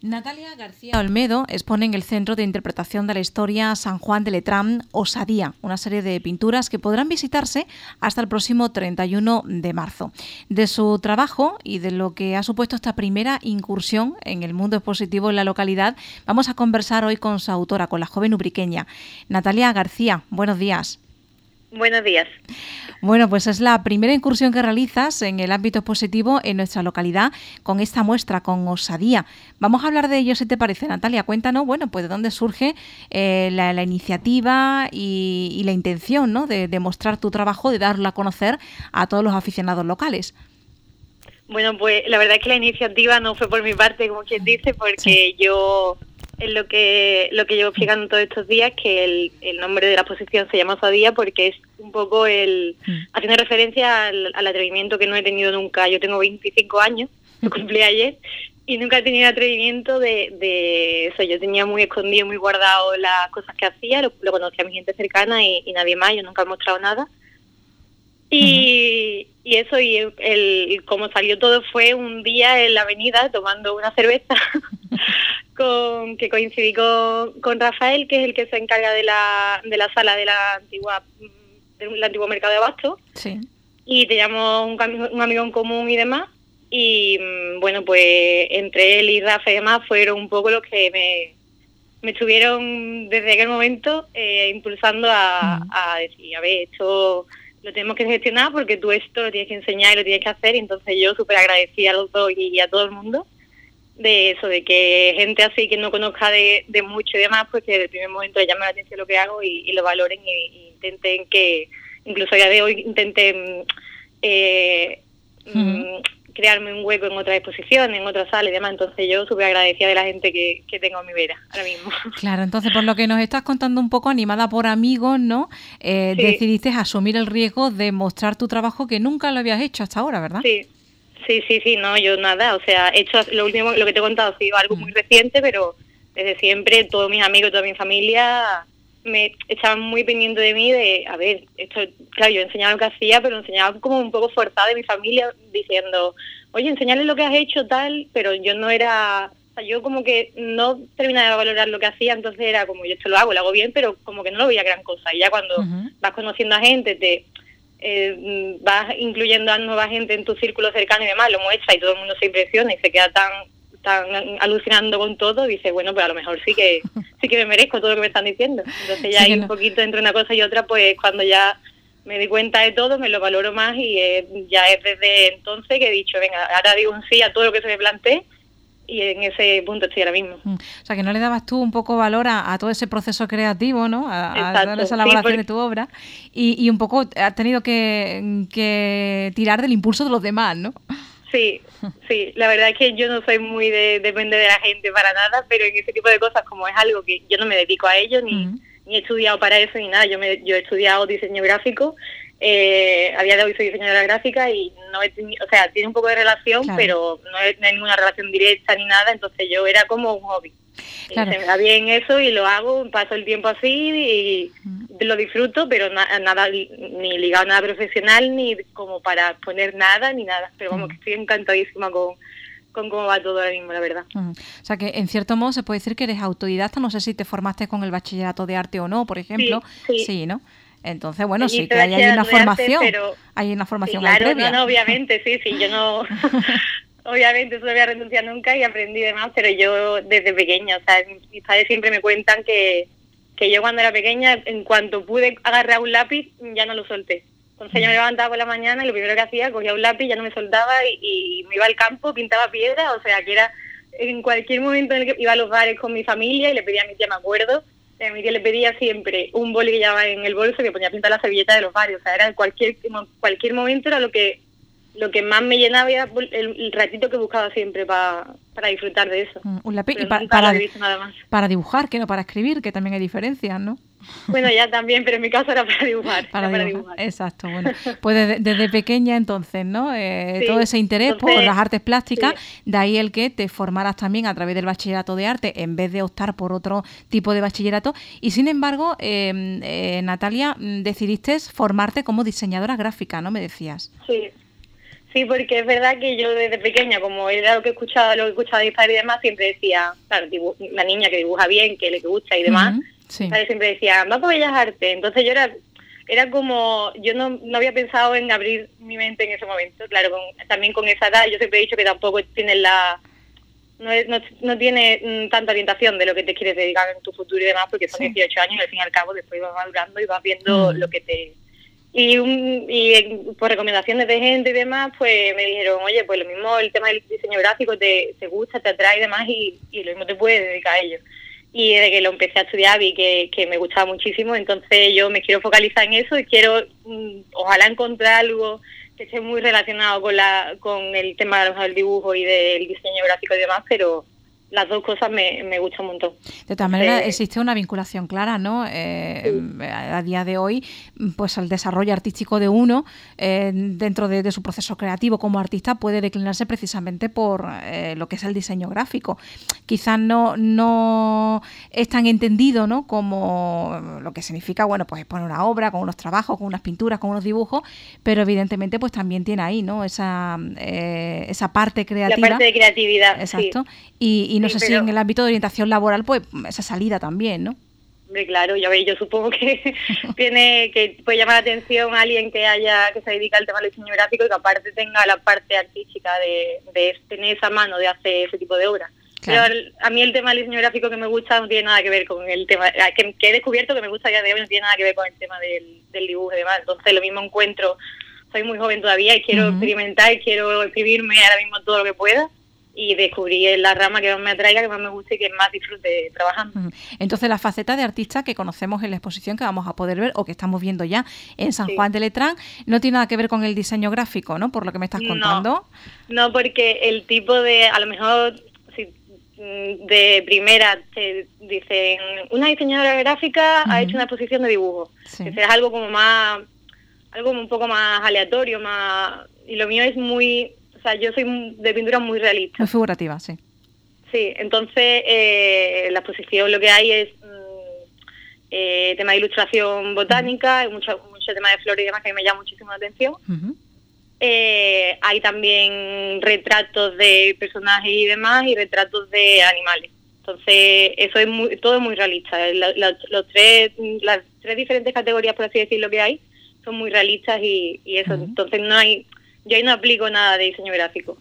Natalia García Olmedo expone en el Centro de Interpretación de la Historia San Juan de Letrán Osadía, una serie de pinturas que podrán visitarse hasta el próximo 31 de marzo. De su trabajo y de lo que ha supuesto esta primera incursión en el mundo expositivo en la localidad, vamos a conversar hoy con su autora, con la joven ubriqueña. Natalia García, buenos días. Buenos días. Bueno, pues es la primera incursión que realizas en el ámbito expositivo en nuestra localidad con esta muestra, con Osadía. Vamos a hablar de ello, si te parece, Natalia. Cuéntanos, bueno, pues de dónde surge la iniciativa y la intención, ¿no?, de mostrar tu trabajo, de darlo a conocer a todos los aficionados locales. Bueno, pues la verdad es que la iniciativa no fue por mi parte, como quien dice, porque sí. Yo... Es lo que llevo explicando todos estos días, que el nombre de la exposición se llama Osadía porque es un poco haciendo referencia al atrevimiento que no he tenido nunca. Yo tengo 25 años, lo cumplí ayer, y nunca he tenido atrevimiento de eso. Yo tenía muy escondido, muy guardado las cosas que hacía, lo conocía a mi gente cercana y nadie más, yo nunca he mostrado nada. Y eso, y como salió todo fue un día en la avenida tomando una cerveza que coincidí con Rafael, que es el que se encarga de la sala del antiguo mercado de Abasto. Sí. Y teníamos un amigo en común y demás. Y bueno, pues entre él y Rafa y demás fueron un poco los que me estuvieron desde aquel momento impulsando a decir, a ver, esto lo tenemos que gestionar porque tú esto lo tienes que enseñar y lo tienes que hacer. Y entonces yo súper agradecida a los dos y a todo el mundo de eso, de que gente así que no conozca de mucho y demás, pues que desde el primer momento le llame la atención lo que hago y lo valoren y intenten que, incluso a día de hoy, intenten crearme un hueco en otra exposición, en otra sala y demás. Entonces yo súper agradecida de la gente que tengo a mi vera ahora mismo. Claro, entonces por lo que nos estás contando un poco, animada por amigos, ¿no? Sí. Decidiste asumir el riesgo de mostrar tu trabajo que nunca lo habías hecho hasta ahora, ¿verdad? Sí, no, yo nada, o sea, he hecho lo que te he contado ha sido algo muy reciente, pero desde siempre todos mis amigos, toda mi familia me estaban muy pendientes de mí de, a ver, esto, claro, yo enseñaba lo que hacía, pero enseñaba como un poco forzada de mi familia, diciendo, oye, enseñarles lo que has hecho, tal, pero yo no era, o sea, yo como que no terminaba de valorar lo que hacía, entonces era como, yo esto lo hago bien, pero como que no lo veía gran cosa, y ya cuando vas conociendo a gente, vas incluyendo a nueva gente en tu círculo cercano y demás, lo muestra y todo el mundo se impresiona y se queda tan alucinando con todo, y dice, bueno, pues a lo mejor sí que me merezco todo lo que me están diciendo. Entonces ya sí, hay un poquito entre una cosa y otra, pues cuando ya me di cuenta de todo, me lo valoro más y ya es desde entonces que he dicho, venga, ahora digo un sí a todo lo que se me plantee. Y en ese punto estoy ahora mismo. O sea, que no le dabas tú un poco valor a todo ese proceso creativo, ¿no? A toda esa elaboración de tu obra. Y un poco has tenido que tirar del impulso de los demás, ¿no? Sí. La verdad es que yo no soy muy de depender de la gente para nada, pero en ese tipo de cosas, como es algo que yo no me dedico a ello, ni he estudiado para eso ni nada. Yo he estudiado diseño gráfico. A día de hoy soy diseñadora gráfica y no he tenido, o sea, tiene un poco de relación, claro, pero no hay ninguna relación directa ni nada, entonces yo era como un hobby. Claro. Se me da bien eso y lo hago, paso el tiempo así y lo disfruto, pero nada, ni ligado a nada profesional, ni como para poner nada, ni nada, pero vamos, que estoy encantadísima con cómo va todo ahora mismo, la verdad. O sea, que en cierto modo se puede decir que eres autodidacta, no sé si te formaste con el bachillerato de arte o no, por ejemplo. Sí, ¿no? Entonces, bueno, sí que hay una formación, hay una formación claro, previa. No, obviamente, sí, yo no, obviamente eso no voy a renunciar nunca y aprendí de más, pero yo desde pequeña, o sea, mis padres siempre me cuentan que yo cuando era pequeña, en cuanto pude agarrar un lápiz, ya no lo solté. Entonces yo me levantaba por la mañana y lo primero que hacía, cogía un lápiz, ya no me soltaba y me iba al campo, pintaba piedras, o sea, que era en cualquier momento en el que iba a los bares con mi familia y le pedía a mi tía, me acuerdo, a mi tía le pedía siempre un boli que llevaba en el bolso que ponía a pintar la servilleta de los bares, o sea, era en cualquier momento era lo que más me llenaba era el ratito que buscaba siempre para disfrutar de eso. Un lápiz y para dibujar, que no para escribir, que también hay diferencias, ¿no? Bueno, ya también, pero en mi caso era para dibujar. Para dibujar. Exacto, bueno. Pues desde pequeña entonces, ¿no? Sí, todo ese interés por las artes plásticas, sí. De ahí el que te formaras también a través del bachillerato de arte en vez de optar por otro tipo de bachillerato. Y sin embargo, Natalia, decidiste formarte como diseñadora gráfica, ¿no? Me decías. Sí, porque es verdad que yo desde pequeña, como era lo que escuchaba de mis padres y demás, siempre decía, claro, la niña que dibuja bien, que le gusta y demás, Sí. mis padres siempre decían, va por Bellas Artes. Entonces yo era como, yo no había pensado en abrir mi mente en ese momento. Claro, también con esa edad, yo siempre he dicho que tampoco tienes no tiene tanta orientación de lo que te quieres dedicar en tu futuro y demás, porque son 18 años y al fin y al cabo después vas madurando y vas viendo lo que te... Y por recomendaciones de gente y demás, pues me dijeron, oye, pues lo mismo el tema del diseño gráfico te gusta, te atrae y demás, y lo mismo te puedes dedicar a ello. Y desde que lo empecé a estudiar vi que me gustaba muchísimo, entonces yo me quiero focalizar en eso y quiero, ojalá encontrar algo que esté muy relacionado con el tema del dibujo y del diseño gráfico y demás, pero las dos cosas me gustan un montón. De todas maneras, existe una vinculación clara, ¿no? A día de hoy, pues el desarrollo artístico de uno dentro de su proceso creativo como artista puede declinarse precisamente por lo que es el diseño gráfico. Quizás no es tan entendido, ¿no?, como lo que significa, bueno, pues exponer una obra, con unos trabajos, con unas pinturas, con unos dibujos, pero evidentemente pues también tiene ahí, ¿no?, esa parte creativa. La parte de creatividad. Exacto. Sí. Y no sé si en el ámbito de orientación laboral, pues esa salida también, ¿no? Hombre, claro, yo supongo que que puede llamar la atención a alguien que se dedica al tema del diseño gráfico y que aparte tenga la parte artística de tener esa mano de hacer ese tipo de obras. Claro. Pero a mí el tema del diseño gráfico que me gusta no tiene nada que ver con el tema, que he descubierto que me gusta ya de hoy, no tiene nada que ver con el tema del dibujo y demás. Entonces lo mismo encuentro, soy muy joven todavía y quiero experimentar, quiero escribirme ahora mismo todo lo que pueda. Y descubrí la rama que más me atraiga, que más me guste y que más disfrute trabajando. Entonces, la faceta de artista que conocemos en la exposición que vamos a poder ver o que estamos viendo ya en San Juan de Letrán no tiene nada que ver con el diseño gráfico, ¿no? Por lo que me estás contando. No, porque el tipo de, a lo mejor, si de primera te dicen, una diseñadora gráfica ha hecho una exposición de dibujo. Sí. Que es algo como un poco más aleatorio, y lo mío es muy... O sea, yo soy de pintura muy realista. Muy figurativa, sí. Sí, entonces la exposición lo que hay es tema de ilustración botánica, mucho tema de flores y demás que a mí me llama muchísimo la atención. Hay también retratos de personajes y demás y retratos de animales. Entonces, eso es todo muy realista. Las tres diferentes categorías, por así decirlo, que hay, son muy realistas y eso. Entonces, yo ahí no aplico nada de diseño gráfico.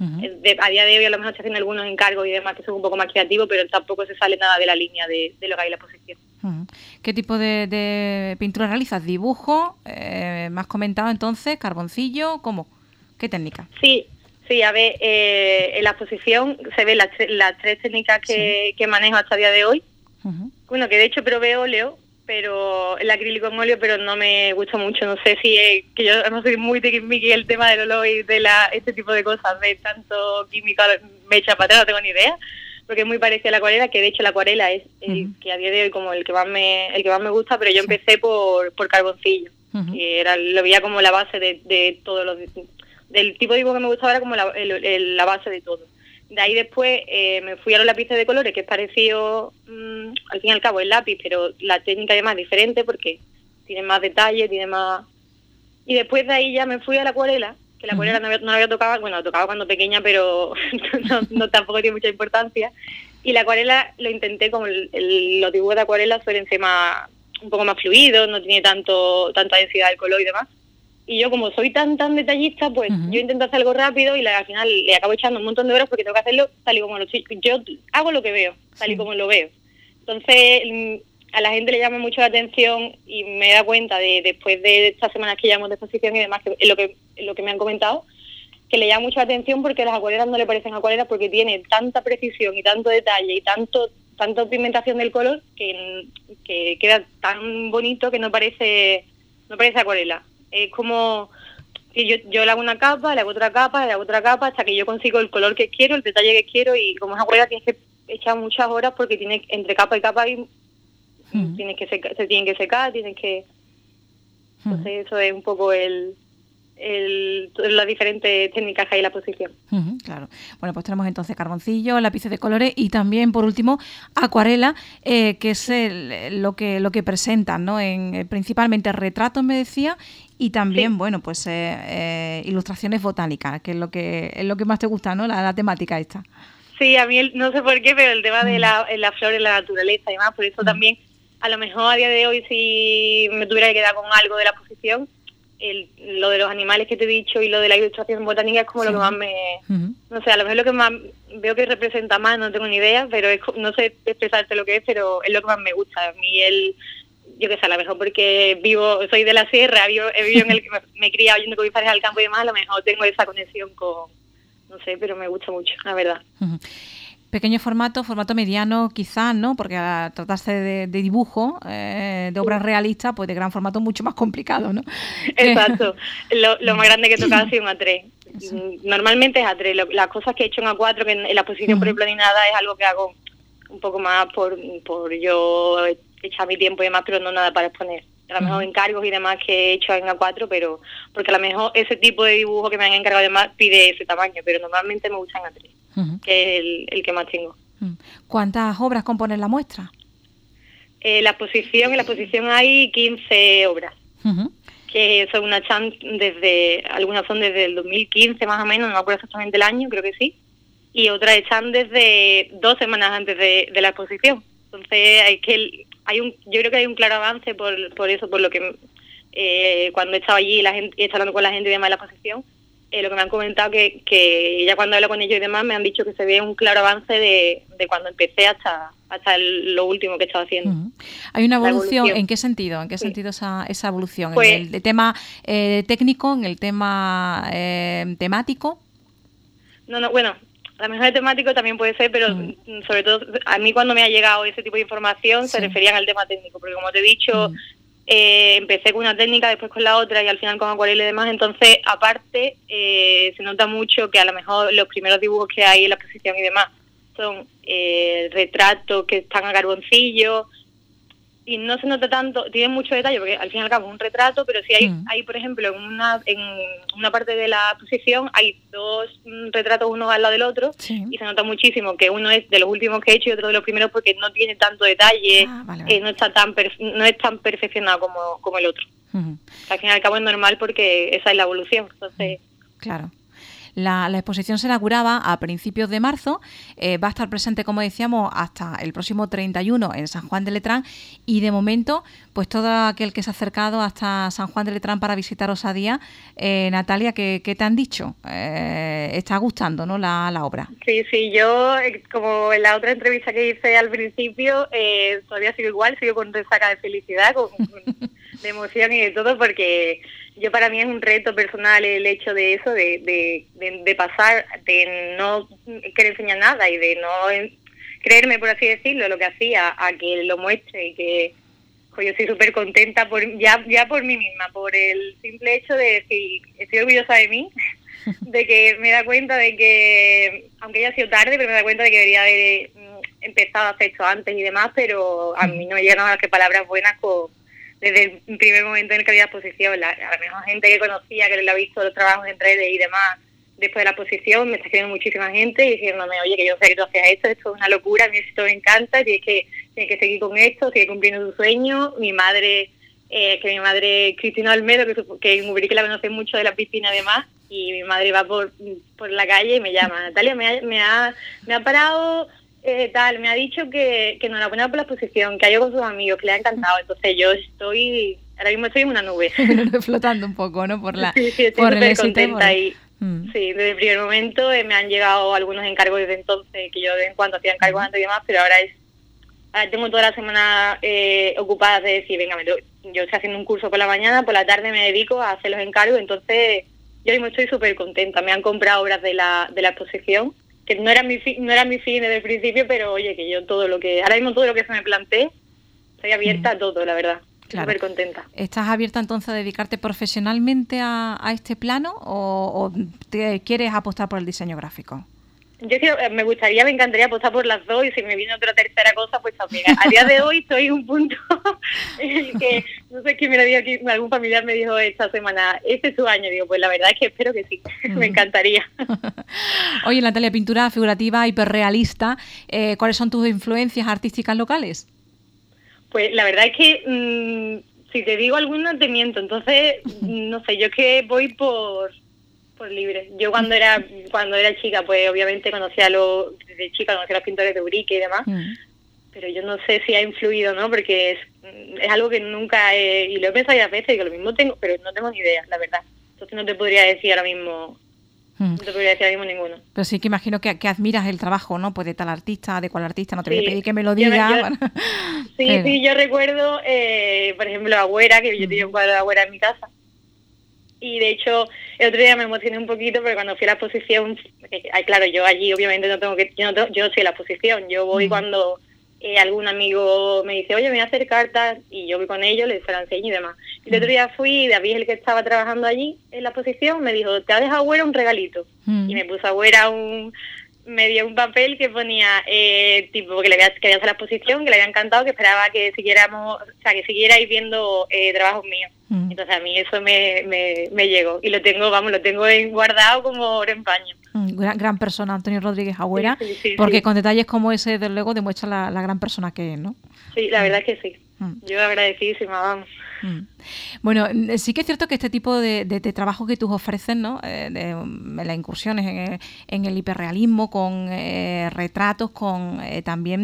A día de hoy a lo mejor se hacen algunos encargos y demás que son un poco más creativos, pero tampoco se sale nada de la línea de lo que hay en la exposición. ¿Qué tipo de pintura realizas? ¿Dibujo? ¿Me has comentado entonces? ¿Carboncillo? ¿Cómo? ¿Qué técnica? Sí, a ver, en la exposición se ven las tres técnicas que manejo hasta el día de hoy. Bueno, que de hecho probé óleo, pero el acrílico en óleo, pero no me gusta mucho. No sé si es que yo no soy muy tiquismiqui el tema del olor y de este tipo de cosas, de tanto químico me echa para atrás, no tengo ni idea, porque es muy parecida a la acuarela, que de hecho la acuarela es el que a día de hoy como el que más me gusta, pero yo empecé por carboncillo, que lo veía como la base de todos del tipo de dibujo que me gustaba, era como la base de todo. De ahí después me fui a los lápices de colores, que es parecido, al fin y al cabo, el lápiz, pero la técnica es más diferente porque tiene más detalle, tiene más... Y después de ahí ya me fui a la acuarela, que la acuarela no la había tocado, bueno, la tocaba cuando pequeña, pero no tampoco tiene mucha importancia. Y la acuarela lo intenté, como los dibujos de acuarela suelen ser un poco más fluidos, no tiene tanta densidad del color y demás. Y yo, como soy tan detallista, pues yo intento hacer algo rápido y al final le acabo echando un montón de horas porque tengo que hacerlo tal y como lo estoy. Yo hago lo que veo, tal y como lo veo. Entonces, a la gente le llama mucho la atención y me da cuenta después de estas semanas que llevamos de exposición y demás, que es lo que me han comentado, que le llama mucho la atención porque las acuarelas no le parecen acuarelas porque tiene tanta precisión y tanto detalle y tanta pigmentación del color que queda tan bonito que no parece acuarela. Es como que yo le hago una capa, le hago otra capa, le hago otra capa, hasta que yo consigo el color que quiero, el detalle que quiero, y como es acuarela tienes que echar muchas horas porque tiene entre capa y capa y se tienen que secar, entonces eso es un poco las diferentes técnicas que hay en la exposición. Claro. Bueno, pues tenemos entonces carboncillo, lápices de colores y también, por último, acuarela, que es lo que presentan, ¿no? Principalmente retratos, me decía, Y también, Sí. bueno, pues ilustraciones botánicas, que es lo que más te gusta, ¿no? La temática esta. Sí, a mí no sé por qué, pero el tema de la flora y la naturaleza y demás, por eso también, a lo mejor a día de hoy, si me tuviera que quedar con algo de la exposición, lo de los animales que te he dicho y lo de la ilustración botánica es como lo que más no sé, a lo mejor lo que más veo que representa más, no tengo ni idea, pero no sé expresarte lo que es, pero es lo que más me gusta. A mí yo qué sé, a lo mejor porque soy de la sierra, he vivido me he criado yendo con mis padres al campo y demás, a lo mejor tengo esa conexión no sé, pero me gusta mucho, la verdad. Pequeño formato mediano quizás, ¿no? Porque al tratarse de dibujo, de obras realistas, pues de gran formato mucho más complicado, ¿no? Exacto. Lo más grande que he tocado ha sido un A3. Eso. Normalmente es A3. Las cosas que he hecho en A4, que en la exposición, por ejemplo, ni nada, es algo que hago un poco más por yo echar mi tiempo y demás, pero no nada para exponer. A lo mejor encargos y demás que he hecho en A4, pero porque a lo mejor ese tipo de dibujo que me han encargado además pide ese tamaño, pero normalmente me gusta en A3, que es el que más tengo. ¿Cuántas obras componen la muestra? En la exposición hay 15 obras, que son algunas son desde el 2015 más o menos, no me acuerdo exactamente el año, creo que sí, y otras están desde 2 semanas antes de la exposición. Entonces yo creo que hay un claro avance por eso, por lo que cuando he estado allí y hablando con la gente y demás de la exposición, lo que me han comentado que ya cuando hablo con ellos y demás me han dicho que se ve un claro avance de cuando empecé hasta lo último que he estado haciendo. ¿Hay una evolución? ¿En qué sentido? ¿En qué sentido esa evolución? Pues, ¿en el tema técnico? ¿En el tema temático? No, bueno, a lo mejor el temático también puede ser, pero sobre todo a mí cuando me ha llegado ese tipo de información se referían al tema técnico, porque como te he dicho, empecé con una técnica, después con la otra y al final con acuarela y demás, entonces aparte se nota mucho que a lo mejor los primeros dibujos que hay en la exposición y demás son retratos que están a carboncillo y no se nota tanto, tienen mucho detalle porque al fin y al cabo es un retrato, pero sí hay por ejemplo en una parte de la exposición hay 2 retratos uno al lado del otro y se nota muchísimo que uno es de los últimos que he hecho y otro de los primeros porque no tiene tanto detalle, vale. No es tan perfeccionado como el otro. Al fin y al cabo es normal porque esa es la evolución, entonces claro. La exposición se inauguraba a principios de marzo, va a estar presente, como decíamos, hasta el próximo 31 en San Juan de Letrán y de momento, pues todo aquel que se ha acercado hasta San Juan de Letrán para visitar Osadía, Natalia, ¿qué te han dicho? ¿Está gustando, no, la obra? Sí, yo, como en la otra entrevista que hice al principio, todavía sigo igual, sigo con resaca de felicidad, de emoción y de todo, porque yo para mí es un reto personal el hecho de eso, de pasar, de no querer enseñar nada y de no creerme, por así decirlo, lo que hacía, a que lo muestre y que pues yo estoy súper contenta ya por mí misma, por el simple hecho de decir, estoy orgullosa de mí, de que me da cuenta de que, aunque haya sido tarde, pero me da cuenta de que debería haber empezado a hacer esto antes y demás, pero a mí no me llegan más que palabras buenas desde el primer momento en el que había exposición. A lo mejor gente que conocía, que le ha visto los trabajos en redes y demás, después de la exposición me está escribiendo muchísima gente y diciéndome, oye, que yo sé que tú hacías esto es una locura, a mí esto me encanta, tienes que seguir con esto, sigue cumpliendo tu sueño. Mi madre Cristina Olmedo, que en Ubrique la conoce mucho de la piscina además, y mi madre va por la calle y me llama, Natalia, me ha parado... me ha dicho que enhorabuena por la exposición, que ha ido con sus amigos, que le ha encantado. Entonces yo ahora mismo estoy en una nube. Flotando un poco, ¿no? Sí, estoy súper contenta y sí, desde el primer momento me han llegado algunos encargos desde entonces, que yo de vez en cuando hacía encargos antes y demás, pero ahora tengo toda la semana ocupada de decir, venga, yo estoy haciendo un curso por la mañana, por la tarde me dedico a hacer los encargos, entonces yo mismo estoy súper contenta. Me han comprado obras de la exposición, que no era mi fin desde el principio, pero oye, que yo ahora mismo todo lo que se me plantee, estoy abierta a todo, la verdad. Claro. Súper contenta. ¿Estás abierta entonces a dedicarte profesionalmente a este plano o te quieres apostar por el diseño gráfico? Yo me encantaría apostar por las dos y si me viene otra tercera cosa, pues también. A día de hoy estoy en un punto en el que, no sé quién me lo dijo aquí, algún familiar me dijo esta semana, este es tu año. Digo, pues la verdad es que espero que sí, me encantaría. Oye, Natalia, pintura figurativa hiperrealista, ¿cuáles son tus influencias artísticas locales? Pues la verdad es que si te digo alguna te miento, entonces no sé, yo es que voy por libre. Yo cuando era chica, pues obviamente desde chica conocía a los pintores de Urique y demás, pero yo no sé si ha influido, ¿no? Porque es algo que nunca y lo he pensado ya veces, que lo mismo tengo, pero no tengo ni idea, la verdad. Entonces no te podría decir ahora mismo. No te podría decir ahora mismo ninguno. Pero sí que imagino que admiras el trabajo, ¿no? Pues de tal artista, de cual artista, no te voy a pedir que me lo diga. Sí, yo recuerdo, por ejemplo, Agüera, que yo tenía un cuadro de Agüera en mi casa. Y de hecho, el otro día me emocioné un poquito porque cuando fui a la exposición, claro, yo allí obviamente yo no soy en la exposición, yo voy cuando algún amigo me dice, oye, me voy a hacer cartas, y yo voy con ellos, les se las enseño y demás. Y el otro día fui, y David, el que estaba trabajando allí en la exposición, me dijo, te ha dejado Agüera un regalito. Y me puso Agüera me dio un papel que ponía tipo que le quería hacer la exposición, que le había encantado, que esperaba que siguierais viendo trabajos míos. Entonces a mí eso me llegó y lo tengo guardado como oro en paño. Gran persona, Antonio Rodríguez Agüera, porque con detalles como ese, desde luego, demuestra la gran persona que es, ¿no? Sí, la verdad es que sí. Yo agradecidísima, vamos. Bueno, sí que es cierto que este tipo de trabajo que tú ofreces, ¿no? De las incursiones en el hiperrealismo, con retratos, con también,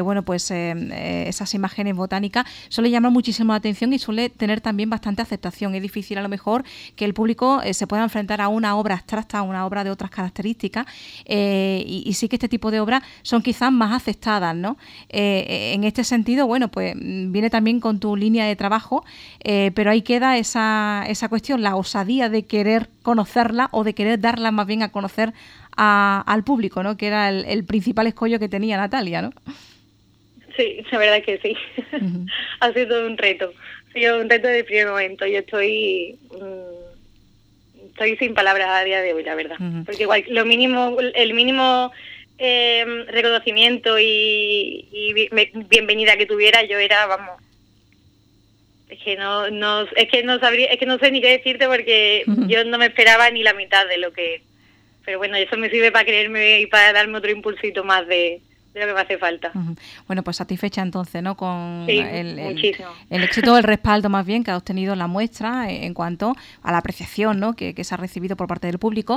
esas imágenes botánicas, suele llamar muchísimo la atención y suele tener también bastante aceptación. Es difícil a lo mejor que el público se pueda enfrentar a una obra abstracta, a una obra de otras características, y sí que este tipo de obras son quizás más aceptadas, ¿no? En este sentido, bueno, pues viene también con tu línea de trabajo, pero ahí queda esa cuestión, la osadía de querer conocerla o de querer darla más bien a conocer al público, ¿no? Que era el principal escollo que tenía Natalia, ¿no? Sí, la verdad es que sí. Ha sido todo un reto. Ha sido un reto de primer momento. Yo estoy sin palabras a día de hoy, la verdad. Porque igual el mínimo reconocimiento y bienvenida que tuviera, yo era, vamos. Es que no sé ni qué decirte porque yo no me esperaba ni la mitad de lo que... Pero bueno, eso me sirve para creerme y para darme otro impulsito más de lo que me hace falta. Bueno, pues satisfecha entonces, ¿no? Con muchísimo. El éxito, el respaldo más bien que ha obtenido la muestra en cuanto a la apreciación, ¿no? que se ha recibido por parte del público,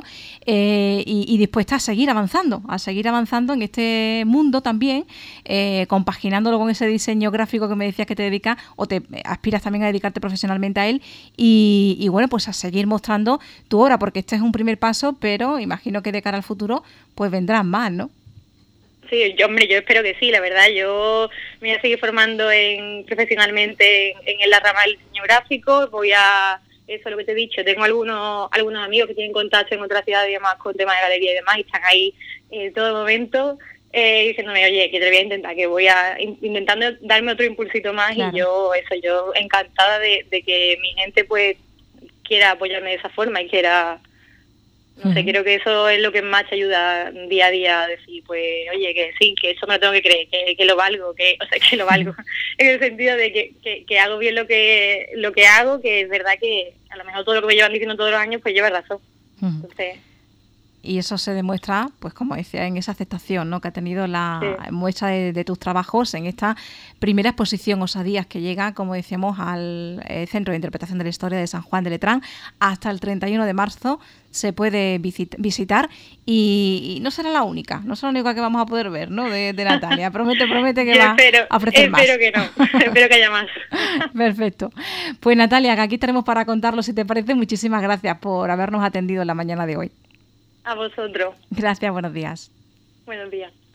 y dispuesta a seguir avanzando en este mundo también, compaginándolo con ese diseño gráfico que me decías que te dedicas o te aspiras también a dedicarte profesionalmente a él y bueno, pues a seguir mostrando tu obra, porque este es un primer paso, pero imagino que de cara al futuro pues vendrán más, ¿no? Sí, yo espero que sí, la verdad. Yo me voy a seguir formando profesionalmente en la rama del diseño gráfico. Eso es lo que te he dicho, tengo algunos amigos que tienen contacto en otras ciudades y demás con temas de galería y demás, y están ahí todo el momento diciéndome, oye, que te voy a intentar, que intentando darme otro impulsito más. Claro. Y yo encantada de que mi gente pues quiera apoyarme de esa forma y quiera... No sé, creo que eso es lo que más te ayuda día a día a decir, pues, oye, que sí, que eso me lo tengo que creer, que lo valgo, que lo valgo, en el sentido de que hago bien lo que hago, que es verdad que a lo mejor todo lo que me llevan diciendo todos los años, pues lleva razón. Entonces... Y eso se demuestra, pues como decía, en esa aceptación, ¿no? Que ha tenido la muestra de tus trabajos en esta primera exposición Osadías que llega, como decíamos, al Centro de Interpretación de la Historia de San Juan de Letrán. Hasta el 31 de marzo se puede visitar y no será la única que vamos a poder ver, ¿no? De Natalia. Promete que va a ofrecer más. Espero que no, espero que haya más. Perfecto. Pues Natalia, que aquí estaremos para contarlo, si te parece. Muchísimas gracias por habernos atendido en la mañana de hoy. A vosotros. Gracias, buenos días. Buenos días.